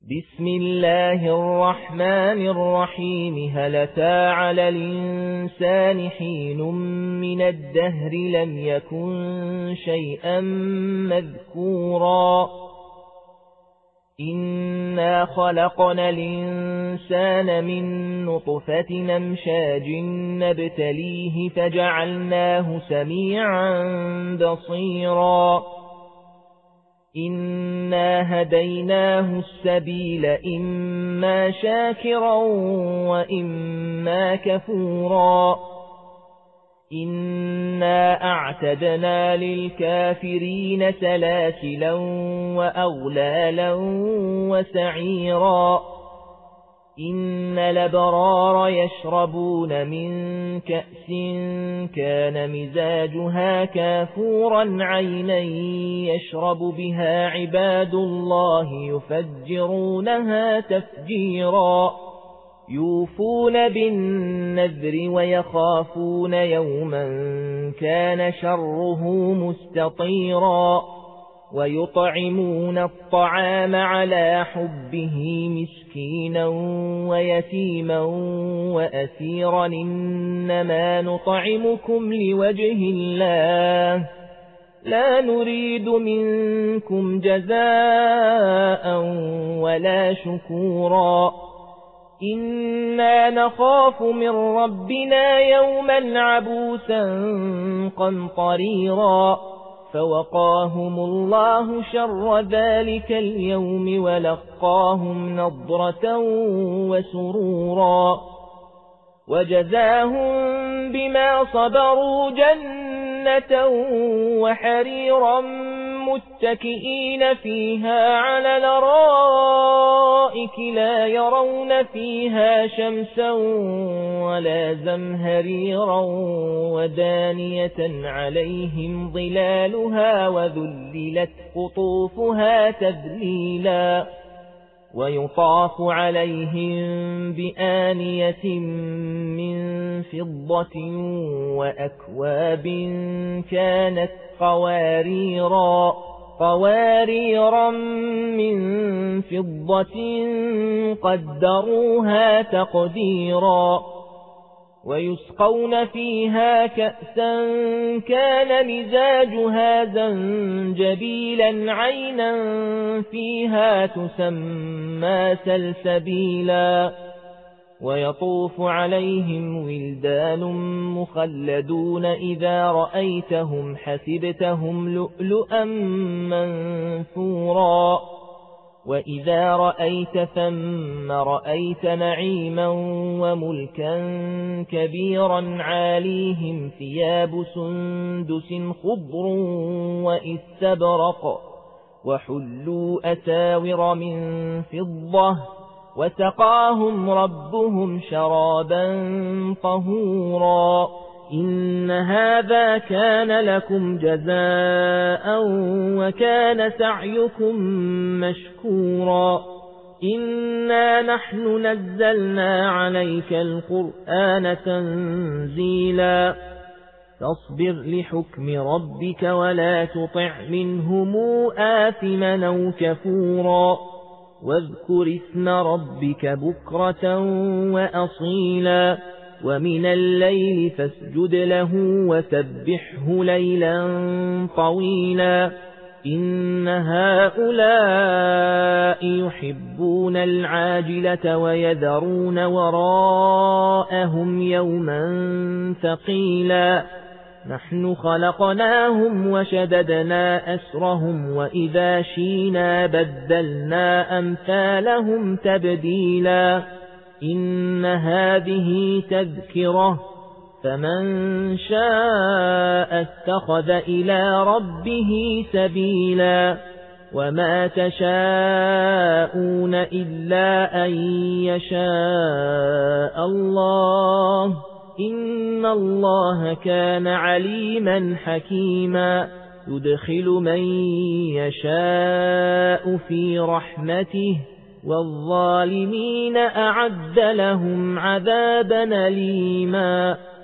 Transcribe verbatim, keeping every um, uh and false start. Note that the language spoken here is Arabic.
بسم الله الرحمن الرحيم هل أتى على الإنسان حين من الدهر لم يكن شيئا مذكورا إنا خلقنا الإنسان من نطفة أمشاج نبتليه فجعلناه سميعا بصيرا إنا هديناه السبيل إما شاكرا وإما كفورا إنا أعتدنا للكافرين سلاسلا وأغلالا وسعيرا إن الأبرار يشربون من كأس كان مزاجها كافورا عينا يشرب بها عباد الله يفجرونها تفجيرا يوفون بالنذر ويخافون يوما كان شره مستطيرا ويطعمون الطعام على حبه مسكينا ويتيما وأسيرا إنما نطعمكم لوجه الله لا نريد منكم جزاء ولا شكورا إنا نخاف من ربنا يوما عبوسا قمطريرا فوقاهم الله شر ذلك اليوم ولقاهم نضرة وسرورا وجزاهم بما صبروا جنة وحريرا متكئين فيها على الأرائك لا يرون فيها شمسا ولا زمهريرا ودانية عليهم ظلالها وذللت قطوفها تذليلا ويطاف عليهم بآنية من فضة وأكواب كانت قواريرا قواريرا من فضة قدروها تقديرا ويسقون فيها كأسا كان مزاجها زنجبيلا عينا فيها تسمى سلسبيلا ويطوف عليهم ولدان مخلدون إذا رأيتهم حسبتهم لؤلؤا منثورا وإذا رأيت ثم رأيت نعيما وملكا كبيرا عاليهم ثياب سندس خضر وإستبرق وحلوا أساور من فضة وسقاهم ربهم شرابا طهورا إن هذا كان لكم جزاء وكان سعيكم مشكورا إنا نحن نزلنا عليك القرآن تنزيلا فاصبر لحكم ربك ولا تطع منهم آثما أو كفورا واذكر اسم ربك بكرة وأصيلا ومن الليل فاسجد له وسبحه ليلا طويلا إن هؤلاء يحبون العاجلة ويذرون وراءهم يوما ثقيلا نحن خلقناهم وشددنا أسرهم وإذا شينا بدلنا أمثالهم تبديلا إن هذه تذكرة فمن شاء اتخذ إلى ربه سبيلا وما تشاءون إلا أن يشاء الله إن الله كان عليما حكيما يدخل من يشاء في رحمته والظالمين أعد لهم عذابا أليما